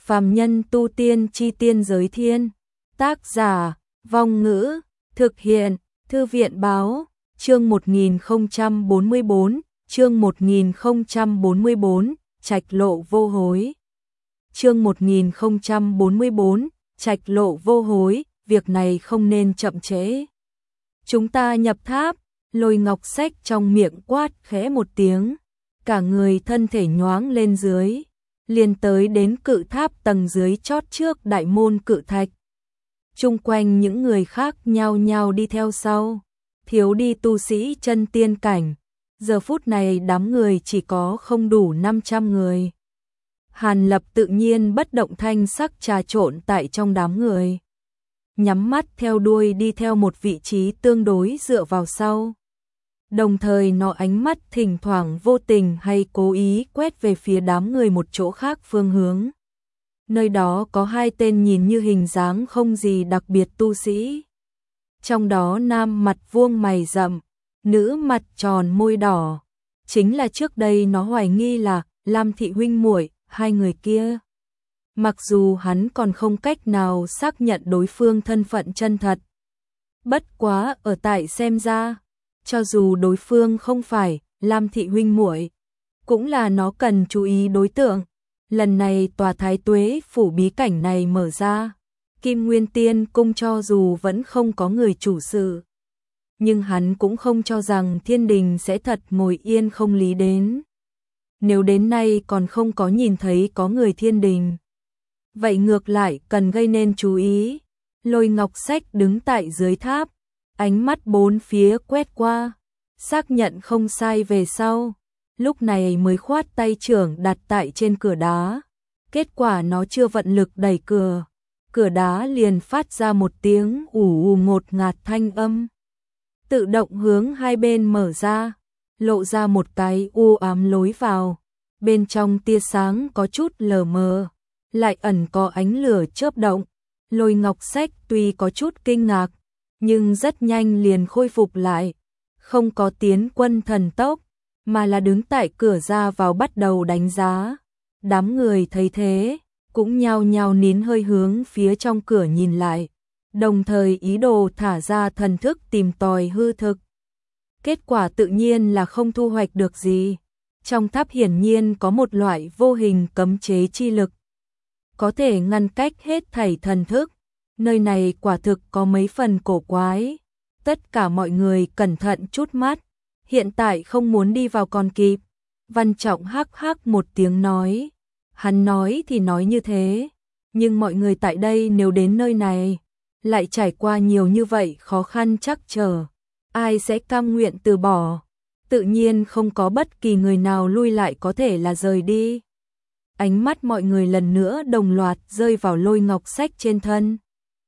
Phàm nhân tu tiên chi tiên giới thiên. Tác giả, Vong Ngữ, thực hiện, Thư viện báo, chương 1044, chương 1044, Trạch lộ vô hối. Chương 1044, Trạch lộ vô hối, việc này không nên chậm trễ. Chúng ta nhập tháp, Lôi Ngọc Sách trong miệng quát khẽ một tiếng, cả người thân thể nhoáng lên dưới, liền tới đến cự tháp tầng dưới chót trước đại môn cự thạch. Chung quanh những người khác nhao nhao đi theo sau, thiếu đi tu sĩ chân tiên cảnh. Giờ phút này đám người chỉ có không đủ 500 người. Hàn Lập tự nhiên bất động thanh sắc trà trộn tại trong đám người, nhắm mắt theo đuôi đi theo một vị trí tương đối dựa vào sau. Đồng thời nó ánh mắt thỉnh thoảng vô tình hay cố ý quét về phía đám người một chỗ khác phương hướng. Nơi đó có hai tên nhìn như hình dáng không gì đặc biệt tu sĩ. Trong đó nam mặt vuông mày rậm, nữ mặt tròn môi đỏ. Chính là trước đây nó hoài nghi là Lam Thị huynh muội, hai người kia. Mặc dù hắn còn không cách nào xác nhận đối phương thân phận chân thật. Bất quá ở tại xem ra, cho dù đối phương không phải Lam Thị huynh muội, cũng là nó cần chú ý đối tượng. Lần này tòa Thái Tuế phủ bí cảnh này mở ra, Kim Nguyên Tiên cung cho dù vẫn không có người chủ sự, nhưng hắn cũng không cho rằng Thiên Đình sẽ thật ngồi yên không lý đến. Nếu đến nay còn không có nhìn thấy có người Thiên Đình, vậy ngược lại cần gây nên chú ý. Lôi Ngọc Sách đứng tại dưới tháp, ánh mắt bốn phía quét qua, xác nhận không sai về sau, lúc này mới khoát tay trưởng đặt tại trên cửa đá. Kết quả nó chưa vận lực đẩy cửa, cửa đá liền phát ra một tiếng ù ù ngột ngạt thanh âm, tự động hướng hai bên mở ra, lộ ra một cái u ám lối vào. Bên trong tia sáng có chút lờ mờ, lại ẩn có ánh lửa chớp động. Lôi Ngọc Sách tuy có chút kinh ngạc, nhưng rất nhanh liền khôi phục lại, không có tiến quân thần tốc, mà là đứng tại cửa ra vào bắt đầu đánh giá. Đám người thấy thế, cũng nhao nhao nín hơi hướng phía trong cửa nhìn lại, đồng thời ý đồ thả ra thần thức tìm tòi hư thực. Kết quả tự nhiên là không thu hoạch được gì. Trong tháp hiển nhiên có một loại vô hình cấm chế chi lực, có thể ngăn cách hết thảy thần thức. Nơi này quả thực có mấy phần cổ quái. Tất cả mọi người cẩn thận chút mắt, hiện tại không muốn đi vào còn kịp. Văn Trọng hắc hắc một tiếng nói. Hắn nói thì nói như thế, nhưng mọi người tại đây nếu đến nơi này, lại trải qua nhiều như vậy khó khăn trắc trở, ai sẽ cam nguyện từ bỏ? Tự nhiên không có bất kỳ người nào lui lại, có thể là rời đi. Ánh mắt mọi người lần nữa đồng loạt rơi vào Lôi Ngọc Sách trên thân.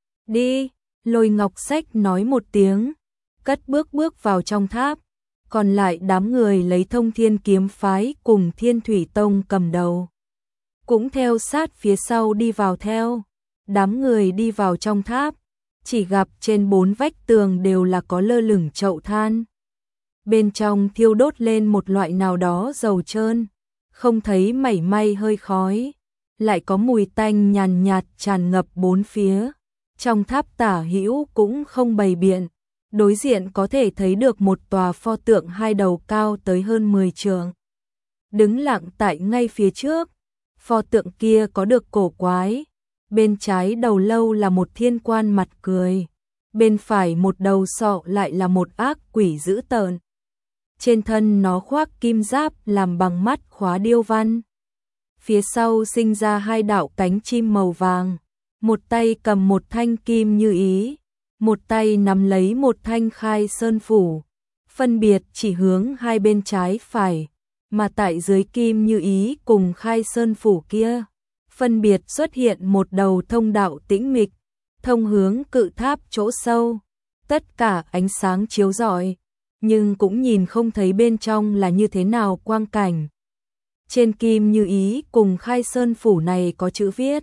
Đi, Lôi Ngọc Sách nói một tiếng, cất bước vào trong tháp. Còn lại đám người lấy Thông Thiên kiếm phái cùng Thiên Thủy Tông cầm đầu, cũng theo sát phía sau đi vào theo. Đám người đi vào trong tháp, chỉ gặp trên 4 vách tường đều là có lơ lửng chậu than. Bên trong thiêu đốt lên một loại nào đó dầu trơn, không thấy mảy may hơi khói, lại có mùi tanh nhàn nhạt tràn ngập bốn phía. Trong tháp tả hữu cũng không bày biện, đối diện có thể thấy được một tòa pho tượng hai đầu cao tới hơn 10 trượng, đứng lặng tại ngay phía trước. Pho tượng kia có được cổ quái, bên trái đầu lâu là một thiên quan mặt cười, bên phải một đầu sọ lại là một ác quỷ dữ tợn. Trên thân nó khoác kim giáp làm bằng mắt khóa điêu văn. Phía sau sinh ra hai đạo cánh chim màu vàng, một tay cầm một thanh kim như ý, một tay nắm lấy một thanh khai sơn phủ, phân biệt chỉ hướng hai bên trái phải, mà tại dưới kim như ý cùng khai sơn phủ kia, phân biệt xuất hiện một đầu thông đạo tĩnh mịch, thông hướng cự tháp chỗ sâu. Tất cả ánh sáng chiếu rọi, nhưng cũng nhìn không thấy bên trong là như thế nào quang cảnh. Trên kim như ý cùng khai sơn phủ này có chữ viết.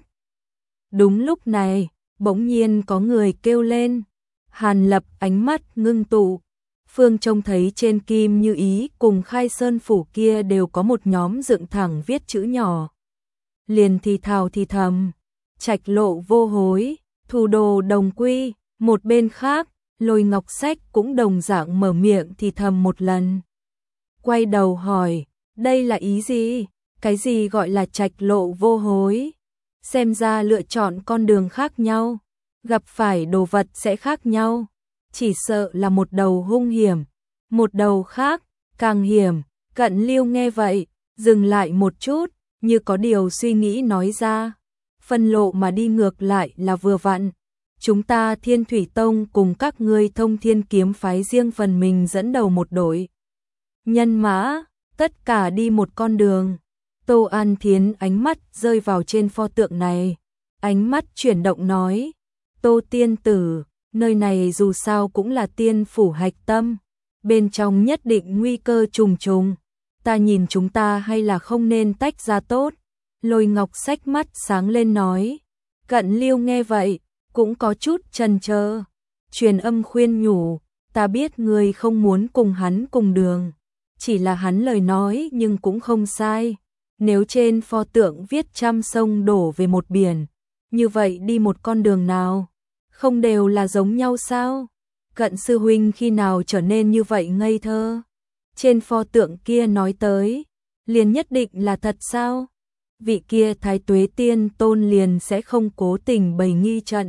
Đúng lúc này, bỗng nhiên có người kêu lên. Hàn Lập ánh mắt ngưng tụ, Phương trông thấy trên kim như ý cùng khai sơn phủ kia đều có một nhóm dựng thẳng viết chữ nhỏ. liền thì thào thì thầm, trạch lộ vô hối, thủ đồ đồng quy. Một bên khác, Lôi Ngọc Sách cũng đồng dạng mở miệng thì thầm một lần. Quay đầu hỏi, đây là ý gì? Cái gì gọi là trạch lộ vô hối? Xem ra lựa chọn con đường khác nhau, gặp phải đồ vật sẽ khác nhau. Chỉ sợ là một đầu hung hiểm, một đầu khác, càng hiểm. Cận Lưu nghe vậy, dừng lại một chút, như có điều suy nghĩ nói ra. Phân lộ mà đi ngược lại là vừa vặn. Chúng ta Thiên Thủy Tông cùng các ngươi Thông Thiên Kiếm phái riêng phần mình dẫn đầu một đội nhân mã, tất cả đi một con đường. Tô An Thiến ánh mắt rơi vào trên pho tượng này, ánh mắt chuyển động nói, Tô tiên tử, nơi này dù sao cũng là tiên phủ hạch tâm, bên trong nhất định nguy cơ trùng trùng, ta nhìn chúng ta hay là không nên tách ra tốt. Lôi Ngọc Sách mắt sáng lên nói. Cận Lưu nghe vậy, cũng có chút chần chờ, truyền âm khuyên nhủ, ta biết ngươi không muốn cùng hắn cùng đường, chỉ là hắn lời nói nhưng cũng không sai. Nếu trên pho tượng viết trăm sông đổ về một biển, như vậy đi một con đường nào, không đều là giống nhau sao? Cận sư huynh khi nào trở nên như vậy ngây thơ? Trên pho tượng kia nói tới, liền nhất định là thật sao? Vị kia Thái Tuế Tiên Tôn liền sẽ không cố tình bày nghi trận,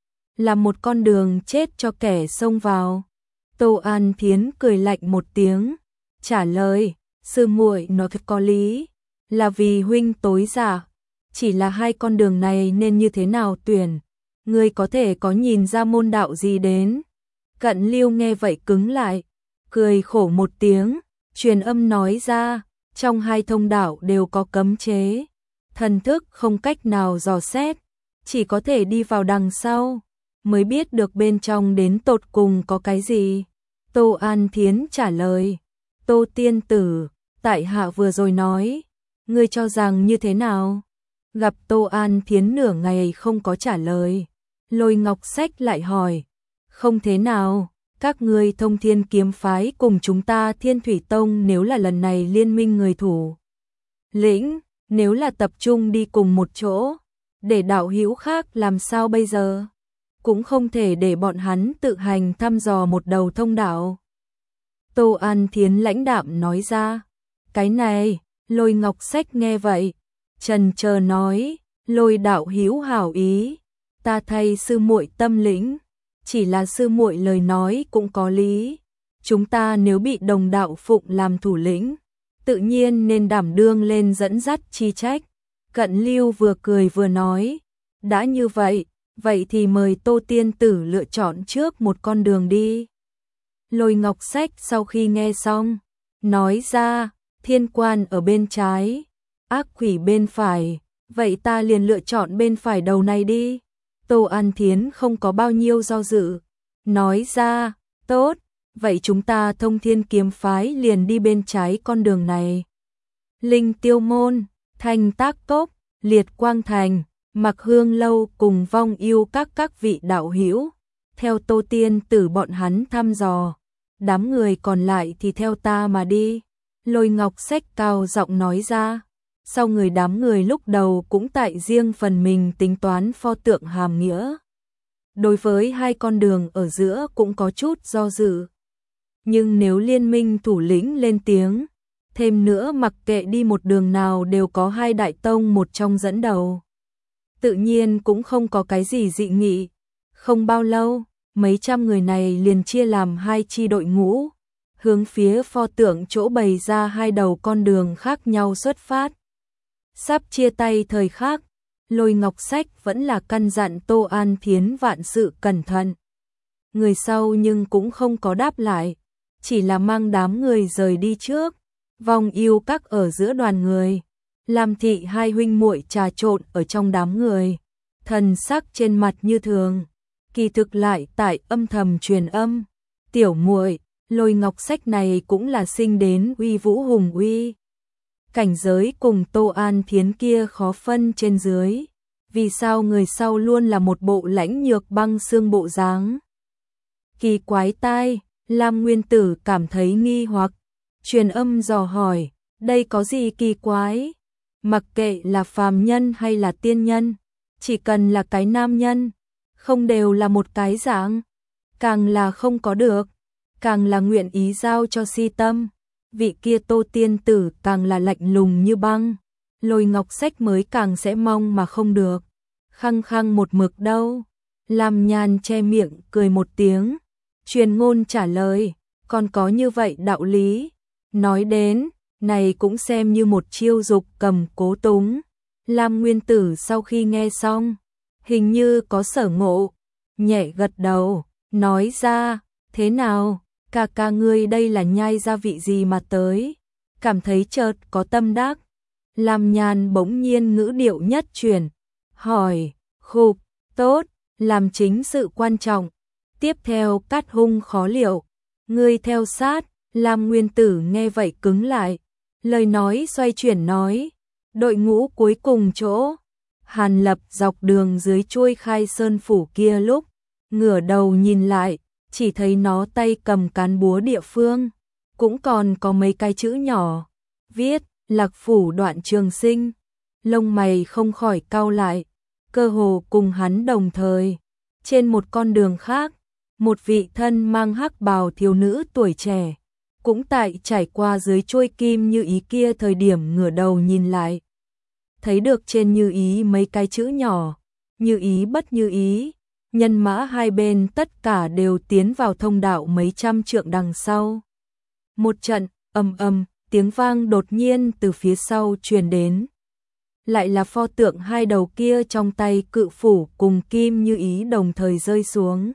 là một con đường chết cho kẻ xông vào. Tô An Thiến cười lạnh một tiếng, trả lời, sư muội nói có lý, là vì huynh tối giả, chỉ là hai con đường này nên như thế nào tuyển, ngươi có thể có nhìn ra môn đạo gì đến. Cận Lưu nghe vậy cứng lại, cười khổ một tiếng, truyền âm nói ra, trong hai thông đạo đều có cấm chế, thần thức không cách nào dò xét, chỉ có thể đi vào đằng sau, mới biết được bên trong đến tột cùng có cái gì. Tô An Thiến trả lời, Tô tiên tử, tại hạ vừa rồi nói, ngươi cho rằng như thế nào? Gặp Tô An Thiến nửa ngày không có trả lời, Lôi Ngọc Sách lại hỏi, không thế nào, các ngươi Thông Thiên Kiếm phái cùng chúng ta Thiên Thủy Tông nếu là lần này liên minh người thủ lĩnh, nếu là tập trung đi cùng một chỗ, để đạo hữu khác làm sao bây giờ? Cũng không thể để bọn hắn tự hành thăm dò một đầu thông đạo. Tô An Thiến lãnh đạm nói ra, cái này, Lôi Ngọc Sách nghe vậy, chần chờ nói, Lôi đạo hữu hảo ý, ta thay sư muội tâm lĩnh, chỉ là sư muội lời nói cũng có lý, chúng ta nếu bị đồng đạo phụng làm thủ lĩnh, tự nhiên nên đảm đương lên dẫn dắt chi trách. Cận Lưu vừa cười vừa nói, đã như vậy, vậy thì mời Tô tiên tử lựa chọn trước một con đường đi. Lôi Ngọc Sách sau khi nghe xong, nói ra, thiên quan ở bên trái, ác quỷ bên phải, vậy ta liền lựa chọn bên phải đầu này đi. Tô An Thiến không có bao nhiêu do dự, nói ra, tốt, vậy chúng ta Thông Thiên Kiếm phái liền đi bên trái con đường này. Linh Tiêu Môn, Thanh Tác Cốc, Liệt Quang Thành, Mặc Hương Lâu cùng Vong Yêu các vị đạo hữu, theo Tô tiên tử bọn hắn thăm dò, đám người còn lại thì theo ta mà đi. Lôi Ngọc Sách cao giọng nói ra, sau người đám người lúc đầu cũng tại riêng phần mình tính toán pho tượng hàm nghĩa. Đối với hai con đường ở giữa cũng có chút do dự. Nhưng nếu liên minh thủ lĩnh lên tiếng, thêm nữa mặc kệ đi một đường nào đều có hai đại tông một trong dẫn đầu, tự nhiên cũng không có cái gì dị nghị. Không bao lâu, mấy trăm người này liền chia làm hai chi đội ngũ, hướng phía pho tượng chỗ bày ra hai đầu con đường khác nhau xuất phát. Sắp chia tay thời khắc, Lôi Ngọc Sách vẫn là căn dặn Tô An Thiến vạn sự cẩn thận. Người sau nhưng cũng không có đáp lại, chỉ là mang đám người rời đi trước. Vong Yêu các ở giữa đoàn người, Lam Thị hai huynh muội trà trộn ở trong đám người, thần sắc trên mặt như thường, kỳ thực lại tại âm thầm truyền âm, tiểu muội, Lôi Ngọc Sách này cũng là sinh đến uy vũ hùng uy. Cảnh giới cùng Tô An Thiến kia khó phân trên dưới, vì sao người sau luôn là một bộ lãnh nhược băng xương bộ dáng? Kỳ quái tai, Lam Nguyên Tử cảm thấy nghi hoặc, truyền âm dò hỏi, đây có gì kỳ quái? Mặc kệ là phàm nhân hay là tiên nhân, chỉ cần là cái nam nhân, không đều là một cái dạng, càng là không có được, càng là nguyện ý giao cho si tâm. Vị kia Tô tiên tử càng là lạnh lùng như băng, Lôi Ngọc Sách mới càng sẽ mong mà không được. Khăng khăng một mực đâu. Lam Nhan che miệng cười một tiếng, truyền ngôn trả lời, còn có như vậy đạo lý. Nói đến, này cũng xem như một chiêu dục cầm cố túng. Lam Nguyên Tử sau khi nghe xong, hình như có sở ngộ, nhẹ gật đầu, nói ra, thế nào, ca ca ngươi đây là nhai gia vị gì mà tới, cảm thấy chợt có tâm đắc. Lam Nhan bỗng nhiên ngữ điệu nhất chuyển, hỏi, khục, tốt, làm chính sự quan trọng. Tiếp theo cát hung khó liệu, ngươi theo sát. Lam Nguyên Tử nghe vậy cứng lại, lời nói xoay chuyển nói, đội ngũ cuối cùng chỗ. Hàn Lập dọc đường dưới chuôi Khai Sơn phủ kia lúc ngửa đầu nhìn lại, chỉ thấy nó tay cầm cán búa địa phương, cũng còn có mấy cái chữ nhỏ, viết, Lạc phủ Đoạn Trường Sinh. Lông mày không khỏi cau lại, cơ hồ cùng hắn đồng thời. Trên một con đường khác, một vị thân mang hắc bào thiếu nữ tuổi trẻ, cũng tại trải qua dưới chuôi kim như ý kia thời điểm ngửa đầu nhìn lại. Thấy được trên như ý mấy cái chữ nhỏ, như ý bất như ý, nhân mã hai bên tất cả đều tiến vào thông đạo mấy trăm trượng đằng sau. Một trận, ầm ầm, tiếng vang đột nhiên từ phía sau truyền đến. Lại là pho tượng hai đầu kia trong tay cự phủ cùng kim như ý đồng thời rơi xuống,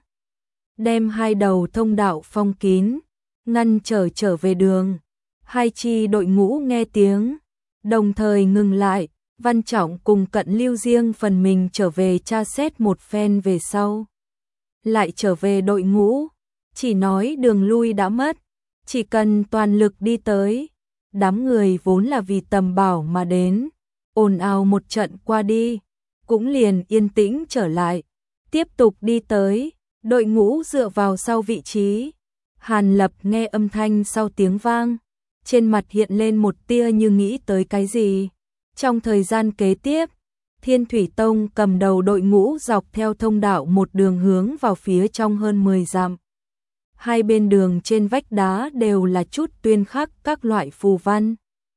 đem hai đầu thông đạo phong kín, ngăn trở về đường. Hai chi đội ngũ nghe tiếng, đồng thời ngừng lại. Văn Trọng cùng Cận Lưu riêng phần mình trở về tra xét một phen về sau, lại trở về đội ngũ, chỉ nói đường lui đã mất, chỉ cần toàn lực đi tới. Đám người vốn là vì tầm bảo mà đến, ồn ào một trận qua đi, cũng liền yên tĩnh trở lại, tiếp tục đi tới. Đội ngũ dựa vào sau vị trí. Hàn Lập nghe âm thanh sau tiếng vang, trên mặt hiện lên một tia như nghĩ tới cái gì. Trong thời gian kế tiếp, Thiên Thủy Tông cầm đầu đội ngũ dọc theo thông đạo một đường hướng vào phía trong hơn 10 dặm. Hai bên đường trên vách đá đều là chút tuyên khắc các loại phù văn.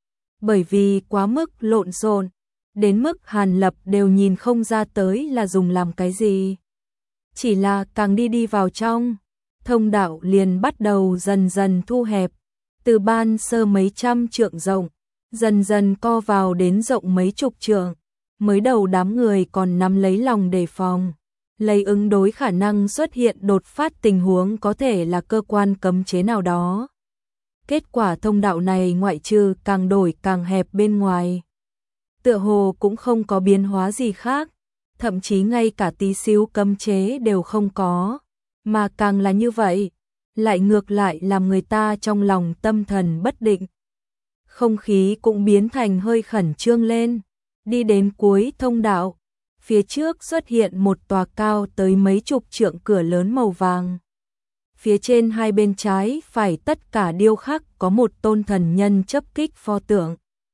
Bởi vì quá mức lộn xộn, đến mức Hàn Lập đều nhìn không ra tới là dùng làm cái gì. Chỉ là càng đi vào trong, thông đạo liền bắt đầu dần dần thu hẹp, từ ban sơ mấy trăm trượng rộng, dần dần co vào đến rộng mấy chục trượng. Mới đầu đám người còn nắm lấy lòng đề phòng, lấy ứng đối khả năng xuất hiện đột phát tình huống có thể là cơ quan cấm chế nào đó. Kết quả thông đạo này ngoại trừ càng đổi càng hẹp bên ngoài, tựa hồ cũng không có biến hóa gì khác, thậm chí ngay cả tí xíu cấm chế đều không có, mà càng là như vậy, lại ngược lại làm người ta trong lòng tâm thần bất định. Không khí cũng biến thành hơi khẩn trương lên. Đi đến cuối thông đạo, phía trước xuất hiện một tòa cao tới mấy chục trượng cửa lớn màu vàng. Phía trên hai bên trái phải tất cả điêu khắc có một tôn thần nhân chấp kích pho tượng,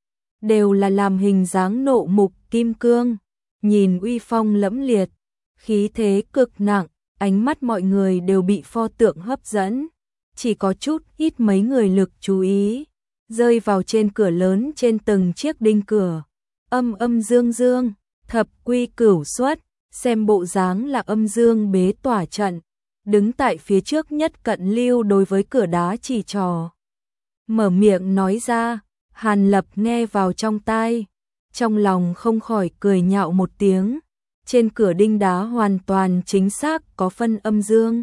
đều là làm hình dáng nộ mục kim cương, nhìn uy phong lẫm liệt, khí thế cực nặng, ánh mắt mọi người đều bị pho tượng hấp dẫn, chỉ có chút ít mấy người lực chú ý rơi vào trên cửa lớn trên từng chiếc đinh cửa. Âm dương dương, thập quy cửu xuất, xem bộ dáng là âm dương bế tỏa trận, đứng tại phía trước nhất Cận Lưu đối với cửa đá chỉ trò. Mở miệng nói ra, Hàn Lập nghe vào trong tai, trong lòng không khỏi cười nhạo một tiếng. Trên cửa đinh đá hoàn toàn chính xác có phân âm dương,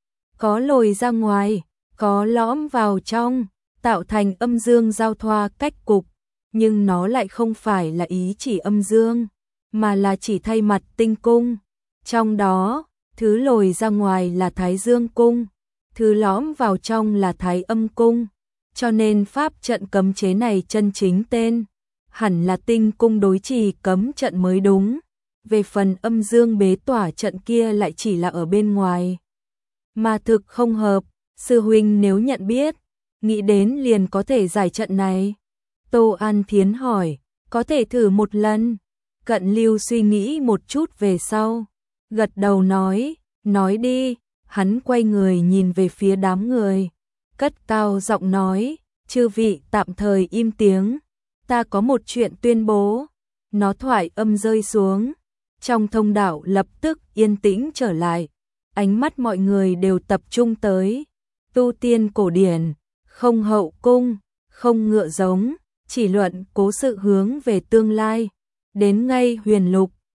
có lồi ra ngoài, có lõm vào trong, tạo thành âm dương giao thoa cách cục. Nhưng nó lại không phải là ý chỉ âm dương, mà là chỉ thay mặt tinh cung. Trong đó, thứ lồi ra ngoài là Thái Dương cung, thứ lõm vào trong là Thái Âm cung. Cho nên pháp trận cấm chế này chân chính tên hẳn là tinh cung đối trì cấm trận mới đúng. Về phần âm dương bế tỏa trận kia lại chỉ là ở bên ngoài, mà thực không hợp. Sư huynh nếu nhận biết, nghĩ đến liền có thể giải trận này. Tô An Thiến hỏi, có thể thử một lần. Cận Lưu suy nghĩ một chút về sau, gật đầu nói đi. Hắn quay người nhìn về phía đám người, cất cao giọng nói, chư vị tạm thời im tiếng, ta có một chuyện tuyên bố. Nó thoại âm rơi xuống, trong thông đạo lập tức yên tĩnh trở lại, ánh mắt mọi người đều tập trung tới. Tu tiên cổ điển, không hậu cung, không ngựa giống, chỉ luận cố sự hướng về tương lai. Đến ngay huyền lục,